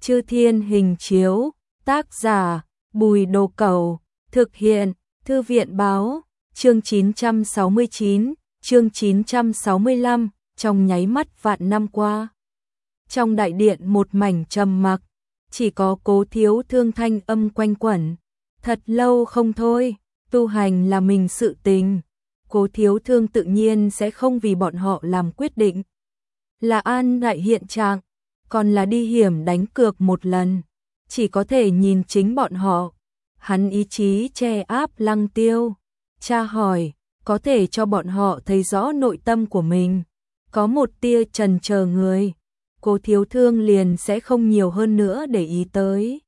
Chư Thiên Hình Chiếu, tác giả Bùi Đồ Cẩu, thực hiện Thư viện Báo, chương 969, chương 965, trong nháy mắt vạn năm qua. Trong đại điện một mảnh trầm mặc, chỉ có Cố Thiếu Thương thanh âm quanh quẩn. Thật lâu không thôi, tu hành là mình sự tình. Cố Thiếu Thương tự nhiên sẽ không vì bọn họ làm quyết định. Là an đại hiện trạng, còn là đi hiểm đánh cược một lần. Chỉ có thể nhìn chính bọn họ. Hắn ý chí che áp Lăng Tiêu. Cha hỏi, có thể cho bọn họ thấy rõ nội tâm của mình. Có một tia chần chờ người, Cố Thiếu Thương liền sẽ không nhiều hơn nữa để ý tới.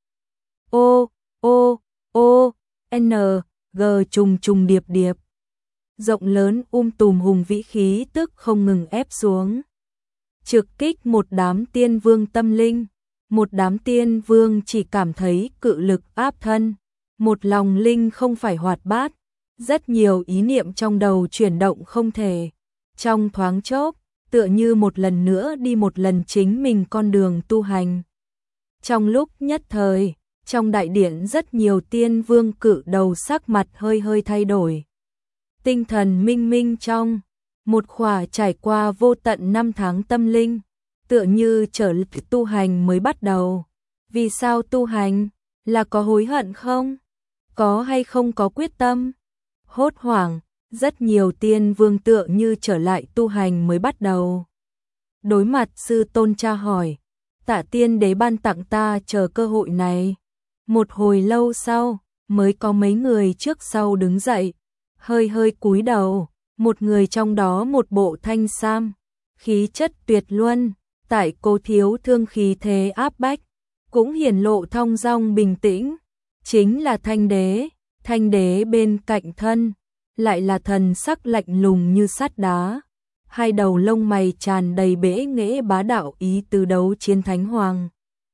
N, G trùng trùng điệp điệp. Rộng lớn tùm hùng vĩ khí tức không ngừng ép xuống. Trực kích một đám tiên vương tâm linh. Một đám tiên vương chỉ cảm thấy cự lực áp thân. Một lòng linh không phải hoạt bát. Rất nhiều ý niệm trong đầu chuyển động không thể. Trong thoáng chốc, tựa như một lần nữa đi một lần chính mình con đường tu hành. Trong lúc nhất thời, trong đại điện rất nhiều tiên vương cự đầu sắc mặt hơi hơi thay đổi. Tinh thần minh minh trong, một khỏa trải qua vô tận năm tháng tâm linh, tựa như trở tu hành mới bắt đầu. Vì sao tu hành? Là có hối hận không? Có hay không có quyết tâm? Hốt hoảng, rất nhiều tiên vương tựa như trở lại tu hành mới bắt đầu. Đối mặt sư tôn cha hỏi, Tạ Tiên Đế ban tặng ta chờ cơ hội này. Một hồi lâu sau, mới có mấy người trước sau đứng dậy, hơi hơi cúi đầu, một người trong đó một bộ thanh sam, khí chất tuyệt luân, tại Cố Thiếu Thương khí thế áp bách, cũng hiển lộ thong dong bình tĩnh, chính là Thanh Đế. Thanh Đế bên cạnh thân, lại là thần sắc lạnh lùng như sắt đá, hai đầu lông mày tràn đầy bẽ nghễ bá đạo ý từ Đấu Chiến Thánh Hoàng.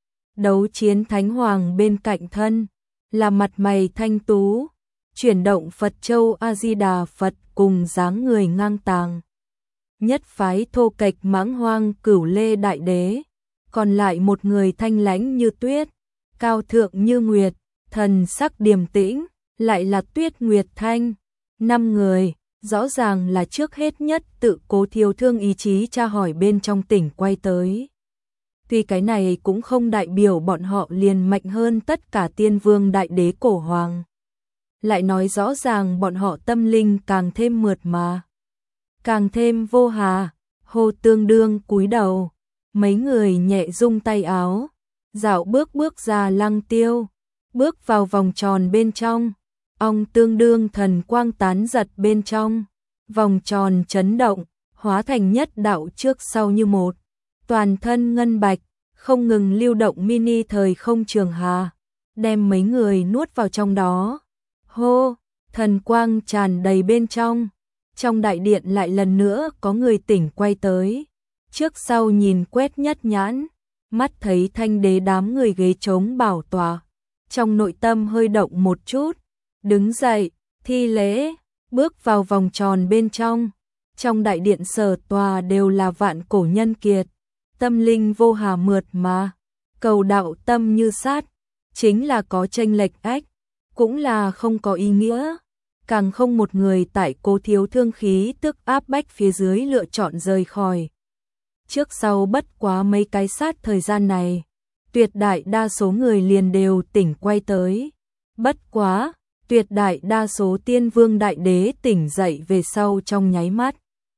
Đấu Chiến Thánh Hoàng bên cạnh thân, là mặt mày thanh tú, chuyển động Phật Châu A-di-đà Phật cùng dáng người ngang tàng. Nhất phái thô kệch mãng hoang Cửu Lê Đại Đế, còn lại một người thanh lãnh như tuyết, cao thượng như nguyệt, thần sắc điềm tĩnh, lại là Tuyết Nguyệt Thanh. 5 người, rõ ràng là trước hết nhất tự Cố Thiếu Thương ý chí tra hỏi bên trong tỉnh quay tới. Tuy cái này cũng không đại biểu bọn họ liền mạnh hơn tất cả tiên vương đại đế cổ hoàng. Lại nói rõ ràng bọn họ tâm linh càng thêm mượt mà, càng thêm vô hà. Hồ Tương Đương cúi đầu, mấy người nhẹ rung tay áo, dạo bước ra Lăng Tiêu, bước vào vòng tròn bên trong. Ông Tương Đương thần quang tán giật bên trong, vòng tròn chấn động, hóa thành nhất đạo trước sau như một, toàn thân ngân bạch, không ngừng lưu động mini thời không trường hà, đem mấy người nuốt vào trong đó. Hô, thần quang tràn đầy bên trong. Trong đại điện lại lần nữa có người tỉnh quay tới, trước sau nhìn quét nhất nhãn, mắt thấy Thanh Đế đám người ghế trống bảo tọa, trong nội tâm hơi động một chút, đứng dậy, thi lễ, bước vào vòng tròn bên trong. Trong đại điện sở tòa đều là vạn cổ nhân kiệt, tâm linh vô hà mượt mà, cầu đạo tâm như sát, chính là có chênh lệch ách, cũng là không có ý nghĩa, càng không một người tại Cố Thiếu Thương khí tức áp bách phía dưới lựa chọn rời khỏi. Trước sau bất quá mấy cái sát thời gian này, tuyệt đại đa số người liền đều tỉnh quay tới. Bất quá, tuyệt đại đa số tiên vương đại đế tỉnh dậy về sau trong nháy mắt,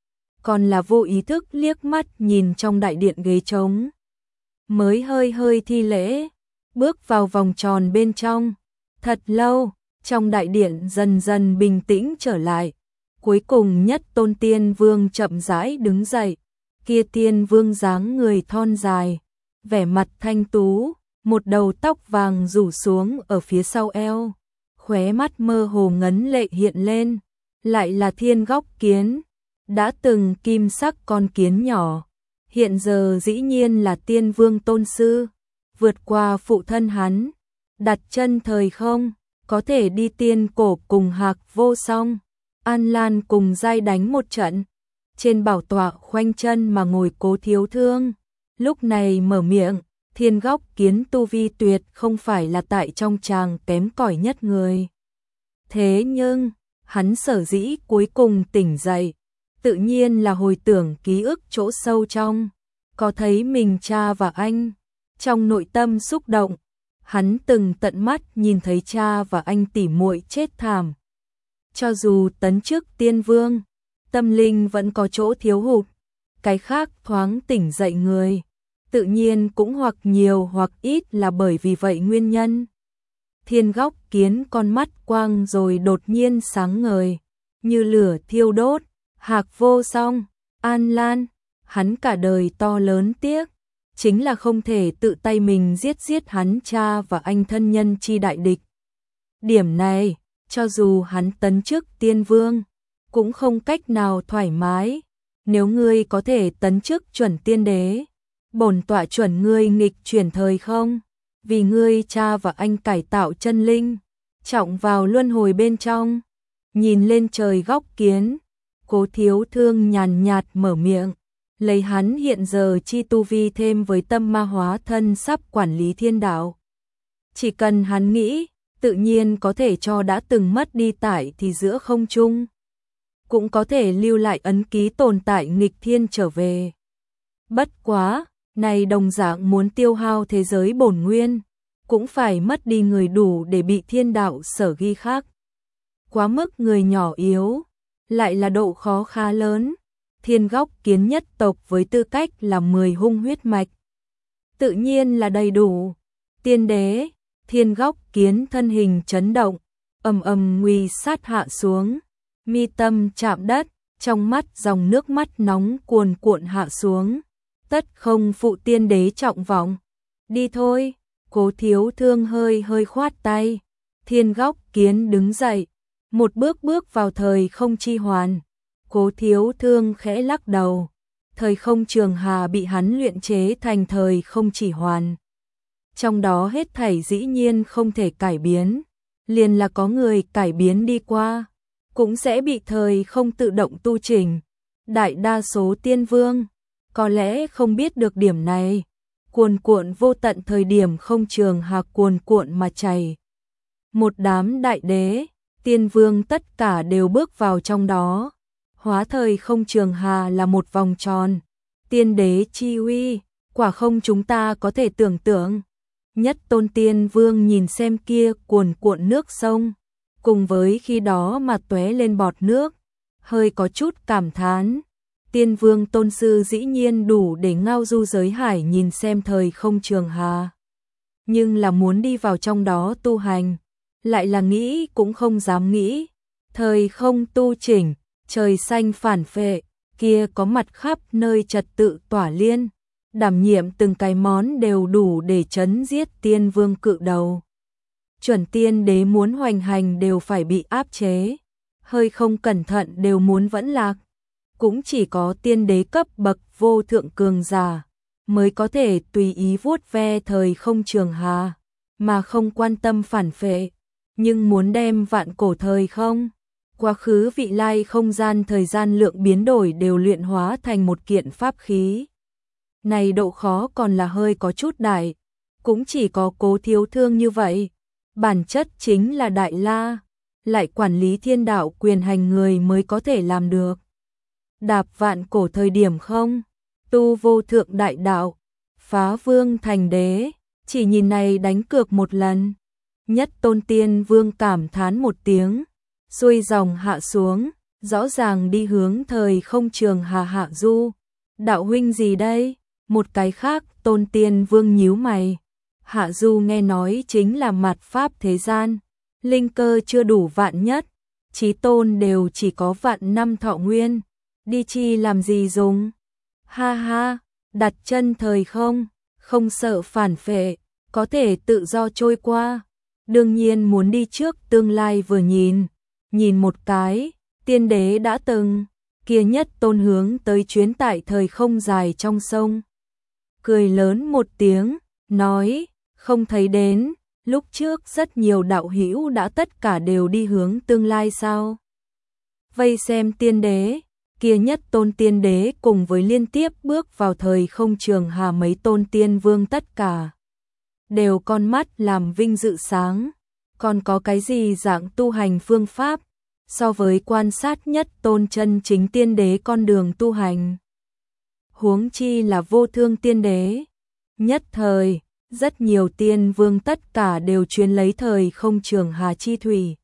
còn là vô ý thức liếc mắt nhìn trong đại điện ghế trống, mới hơi hơi thi lễ, bước vào vòng tròn bên trong. Thật lâu, trong đại điện dần dần bình tĩnh trở lại, cuối cùng nhất tôn tiên vương chậm rãi đứng dậy. Kia tiên vương dáng người thon dài, vẻ mặt thanh tú, một đầu tóc vàng rủ xuống ở phía sau eo, khóe mắt mơ hồ ngấn lệ hiện lên, lại là Thiên Góc Kiến, đã từng kim sắc con kiến nhỏ, hiện giờ dĩ nhiên là tiên vương tôn sư, vượt qua phụ thân hắn, đặt chân thời không, có thể đi tiên cổ cùng Hạc Vô Song, An Lan cùng giai đánh một trận. Trên bảo tọa khoanh chân mà ngồi Cố Thiếu Thương, lúc này mở miệng, Thiên Góc Kiến tu vi tuyệt không phải là tại trong chàng kém cỏi nhất người. Thế nhưng, hắn sở dĩ cuối cùng tỉnh dậy, tự nhiên là hồi tưởng ký ức chỗ sâu trong, có thấy mình cha và anh, trong nội tâm xúc động, hắn từng tận mắt nhìn thấy cha và anh tỉ muội chết thảm. Cho dù tấn chức tiên vương, tâm linh vẫn có chỗ thiếu hụt, cái khác thoáng tỉnh dậy người, tự nhiên cũng hoặc nhiều hoặc ít là bởi vì vậy nguyên nhân. Thiên Góc Kiến con mắt quang rồi đột nhiên sáng ngời, như lửa thiêu đốt, Hạc Vô Song, An Lan, hắn cả đời to lớn tiếc, chính là không thể tự tay mình giết hắn cha và anh thân nhân chi đại địch. Điểm này, cho dù hắn tấn chức tiên vương, cũng không cách nào thoải mái. Nếu ngươi có thể tấn chức chuẩn tiên đế, bổn tọa chuẩn ngươi nghịch chuyển thời không, vì ngươi cha và anh cải tạo chân linh, trọng vào luân hồi bên trong. Nhìn lên trời Góc Kiến, Cố Thiếu Thương nhàn nhạt mở miệng, lấy hắn hiện giờ chi tu vi thêm với tâm ma hóa thân sắp quản lý thiên đạo. Chỉ cần hắn nghĩ, tự nhiên có thể cho đã từng mất đi tại thì giữa không trung, cũng có thể lưu lại ấn ký tồn tại nghịch thiên trở về. Bất quá, này đồng dạng muốn tiêu hao thế giới bổn nguyên, cũng phải mất đi người đủ để bị thiên đạo sở ghi khắc. Quá mức người nhỏ yếu, lại là độ khó khá lớn. Thiên Góc Kiến nhất tộc với tư cách là 10 hung huyết mạch, tự nhiên là đầy đủ. Tiên đế, Thiên Góc Kiến thân hình chấn động, ầm ầm nguy sát hạ xuống, mi tâm chạm đất, trong mắt dòng nước mắt nóng cuồn cuộn hạ xuống. Tất không phụ tiên đế trọng vọng. Đi thôi, Cố Thiếu Thương hơi khoát tay. Thiên Góc Kiến đứng dậy, một bước bước vào thời không chi hoàn. Cố Thiếu Thương khẽ lắc đầu. Thời không trường hà bị hắn luyện chế thành thời không chỉ hoàn. Trong đó hết thảy dĩ nhiên không thể cải biến, liền là có người cải biến đi qua, cũng sẽ bị thời không tự động tu chỉnh. Đại đa số tiên vương có lẽ không biết được điểm này, cuồn cuộn vô tận thời điểm không trường hà cuồn cuộn mà chảy. Một đám đại đế, tiên vương tất cả đều bước vào trong đó, hóa thời không trường hà là một vòng tròn. Tiên đế chi uy, quả không chúng ta có thể tưởng tượng. Nhất Tôn Tiên Vương nhìn xem kia cuồn cuộn nước sông, cùng với khi đó mà tóe lên bọt nước, hơi có chút cảm thán. Tiên Vương tôn sư dĩ nhiên đủ để ngao du giới hải nhìn xem thời không trường hà. Nhưng là muốn đi vào trong đó tu hành, lại là nghĩ cũng không dám nghĩ. Thời không tu chỉnh, trời xanh phản phệ, kia có mặt khắp nơi trật tự tỏa liên, đảm nhiệm từng cái món đều đủ để chấn giết tiên vương cự đầu. Chuẩn tiên đế muốn hoành hành đều phải bị áp chế, hơi không cẩn thận đều muốn vẫn lạc. Cũng chỉ có tiên đế cấp bậc vô thượng cường giả mới có thể tùy ý vuốt ve thời không trường hà, mà không quan tâm phản phệ. Nhưng muốn đem vạn cổ thời không, quá khứ vị lai không gian thời gian lượng biến đổi đều luyện hóa thành một kiện pháp khí. Này độ khó còn là hơi có chút đại, cũng chỉ có Cố Thiếu Thương như vậy. Bản chất chính là đại la, lại quản lý thiên đạo quyền hành người mới có thể làm được. Đạp vạn cổ thời điểm không, tu vô thượng đại đạo, phá vương thành đế, chỉ nhìn này đánh cược một lần. Nhất Tôn Tiên Vương cảm thán một tiếng, xuôi dòng hạ xuống, rõ ràng đi hướng thời không trường hà hạ du. Đạo huynh gì đây? Một cái khác Tôn Tiên Vương nhíu mày. Hạ du nghe nói chính là mạt pháp thế gian, linh cơ chưa đủ vạn nhất, chí tôn đều chỉ có vạn năm thọ nguyên, đi chi làm gì dùng? Ha ha, đặt chân thời không, không sợ phản phệ, có thể tự do trôi qua. Đương nhiên muốn đi trước tương lai vừa nhìn một cái, tiên đế đã từng, kia Nhất Tôn hướng tới chuyến tại thời không dài trong sông. Cười lớn một tiếng, nói, không thấy đến, lúc trước rất nhiều đạo hữu đã tất cả đều đi hướng tương lai sao? Vây xem tiên đế, Kia nhất tôn tiên đế cùng với liên tiếp bước vào thời không trường hà mấy tôn tiên vương tất cả đều con mắt làm vinh dự sáng. Còn có cái gì dạng tu hành phương pháp so với quan sát nhất tôn chân chính tiên đế con đường tu hành? Huống chi là vô thương tiên đế. Nhất thời, rất nhiều tiên vương tất cả đều chuyến lấy thời không trường hà chi thủy,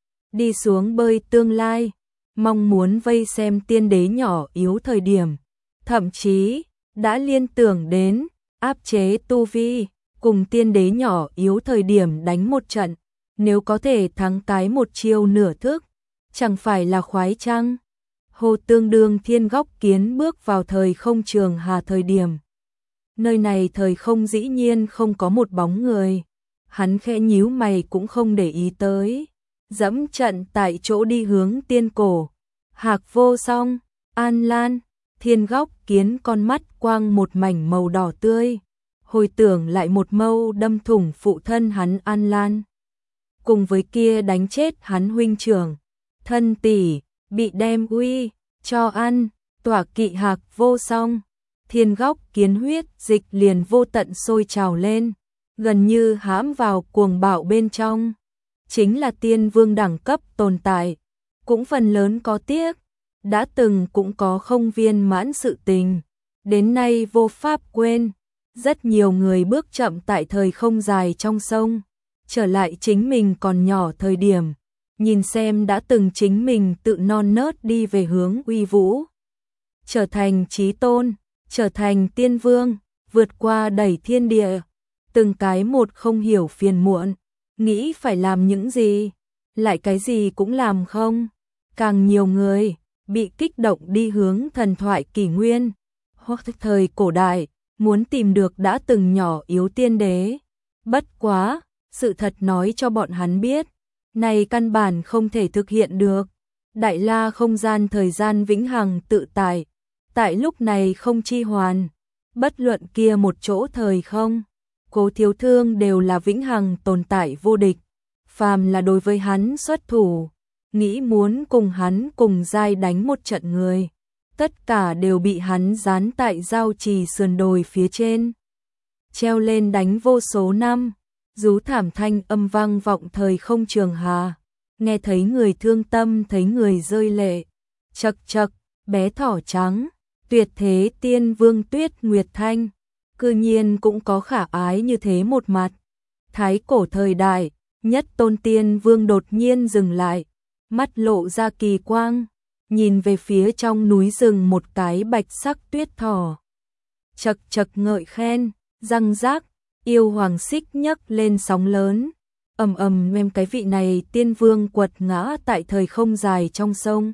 đi xuống bơi tương lai, mong muốn vây xem tiên đế nhỏ yếu thời điểm, thậm chí đã liên tưởng đến áp chế tu vi, cùng tiên đế nhỏ yếu thời điểm đánh một trận, nếu có thể thắng cái một chiêu nửa thức, chẳng phải là khoái chăng? Hồ tương đương Thiên Góc Kiến bước vào thời không trường hà thời điểm. Nơi này thời không dĩ nhiên không có một bóng người, hắn khẽ nhíu mày cũng không để ý tới, dẫm trận tại chỗ đi hướng tiên cổ. Hạc Vô Song, An Lan, Thiên Góc Kiến con mắt quang một mảnh màu đỏ tươi, hồi tưởng lại một mâu đâm thủng phụ thân hắn An Lan. Cùng với kia đánh chết hắn huynh trưởng, thân tỷ, bị đem uy, cho ăn, tỏa kỵ Hạc Vô Song. Thiên Góc Kiến huyết dịch liền vô tận sôi trào lên, gần như hãm vào cuồng bạo bên trong. Chính là tiên vương đẳng cấp tồn tại, cũng phần lớn có tiếc, đã từng cũng có không viên mãn sự tình, đến nay vô pháp quên. Rất nhiều người bước chậm tại thời không dài trong sông, trở lại chính mình còn nhỏ thời điểm, nhìn xem đã từng chính mình tự non nớt đi về hướng uy vũ, trở thành chí tôn, trở thành tiên vương, vượt qua đẩy thiên địa, từng cái một không hiểu phiền muộn, nghĩ phải làm những gì, lại cái gì cũng làm không. Càng nhiều người bị kích động đi hướng thần thoại kỷ nguyên hoặc thời cổ đại, muốn tìm được đã từng nhỏ yếu tiên đế. Bất quá, sự thật nói cho bọn hắn biết, này căn bản không thể thực hiện được. Đại la không gian thời gian vĩnh hằng tự tại, tại lúc này không chi hoàn, bất luận kia một chỗ thời không, Cố Thiếu Thương đều là vĩnh hằng tồn tại vô địch, phàm là đối với hắn xuất thủ, nghĩ muốn cùng hắn cùng giai đánh một trận người, tất cả đều bị hắn dán tại giao trì sườn đồi phía trên, treo lên đánh vô số năm. Rú thảm thanh âm vang vọng thời không trường hà, nghe thấy người thương tâm, thấy người rơi lệ. Chậc chậc, bé thỏ trắng, tuyệt thế tiên vương Tuyết Nguyệt Thanh, cư nhiên cũng có khả ái như thế một mặt. Thái cổ thời đại, nhất tôn tiên vương đột nhiên dừng lại, mắt lộ ra kỳ quang, nhìn về phía trong núi rừng một cái bạch sắc tuyết thỏ. Chậc chậc ngợi khen, răng rác, yêu hoàng xích nhấc lên sóng lớn, ầm ầm đem cái vị này tiên vương quật ngã tại thời không dài trong sông.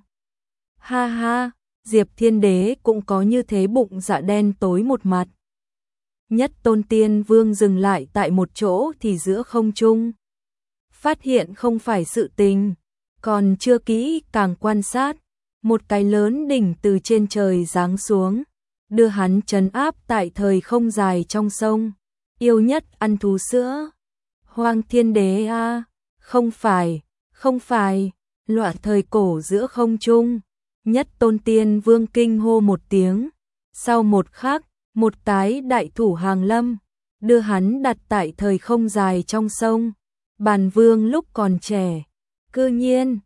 Ha ha, Diệp Thiên Đế cũng có như thế bụng dạ đen tối một mặt. Nhất tôn tiên vương dừng lại tại một chỗ thì giữa không trung, phát hiện không phải sự tình, còn chưa kỹ càng quan sát, một cái lớn đỉnh từ trên trời giáng xuống, đưa hắn trấn áp tại thời không dài trong sông. Yêu nhất ăn thú sữa. Hoang Thiên Đế a, không phải, loạn thời cổ giữa không trung. Nhất tôn tiên vương kinh hô một tiếng, sau một khắc, một cái đại thủ hàng lâm, đưa hắn đặt tại thời không dài trong sông. Bàn vương lúc còn trẻ, cư nhiên,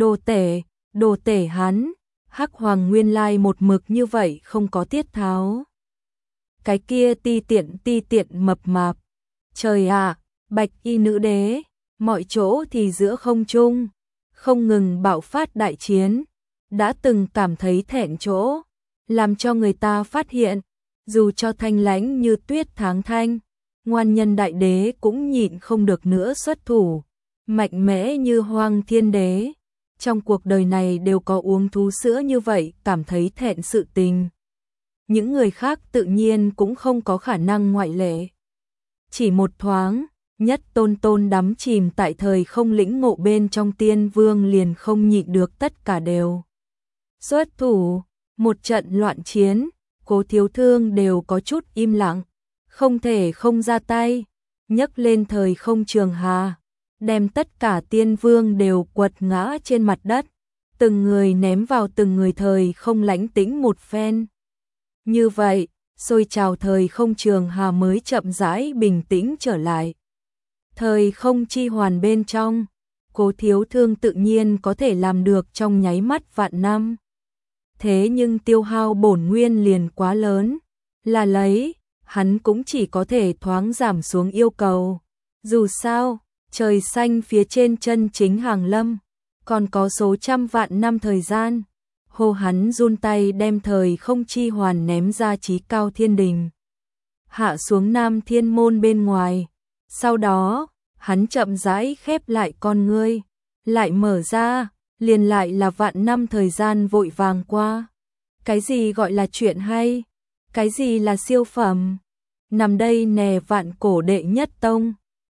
đồ tể hắn, Hắc Hoàng nguyên lai một mực như vậy không có tiết tháo. Cái kia ti tiện mập mạp. Trời ạ, bạch y nữ đế, mọi chỗ thì giữa không trung, không ngừng bạo phát đại chiến, đã từng cảm thấy thẹn chỗ, làm cho người ta phát hiện, dù cho thanh lãnh như tuyết tháng thanh, ngoan nhân đại đế cũng nhịn không được nữa xuất thủ, mạnh mẽ như Hoang Thiên Đế. Trong cuộc đời này đều có uống thú sữa như vậy cảm thấy thẹn sự tình. Những người khác tự nhiên cũng không có khả năng ngoại lệ. Chỉ một thoáng, nhất tôn đắm chìm tại thời không lĩnh ngộ bên trong tiên vương liền không nhịn được, tất cả đều xuất thủ. Một trận loạn chiến, Cố Thiếu Thương đều có chút im lặng, không thể không ra tay, nhấc lên thời không trường hà, đem tất cả tiên vương đều quật ngã trên mặt đất, từng người ném vào từng người thời không lãnh tĩnh một phen. Như vậy, xôi trào thời không trường hà mới chậm rãi bình tĩnh trở lại. Thời không chi hoàn bên trong, Cố Thiếu Thương tự nhiên có thể làm được trong nháy mắt vạn năm. Thế nhưng tiêu hao bổn nguyên liền quá lớn, là lấy, hắn cũng chỉ có thể thoáng giảm xuống yêu cầu. Dù sao, trời xanh phía trên chân chính hàng lâm, còn có số trăm vạn năm thời gian. Hô hắn run tay đem thời không chi hoàn ném ra chí cao thiên đình. Hạ xuống nam thiên môn bên ngoài. Sau đó, hắn chậm rãi khép lại con ngươi, lại mở ra, liền lại là vạn năm thời gian vội vàng qua. Cái gì gọi là chuyện hay? Cái gì là siêu phẩm? Nằm đây nè vạn cổ đệ nhất tông.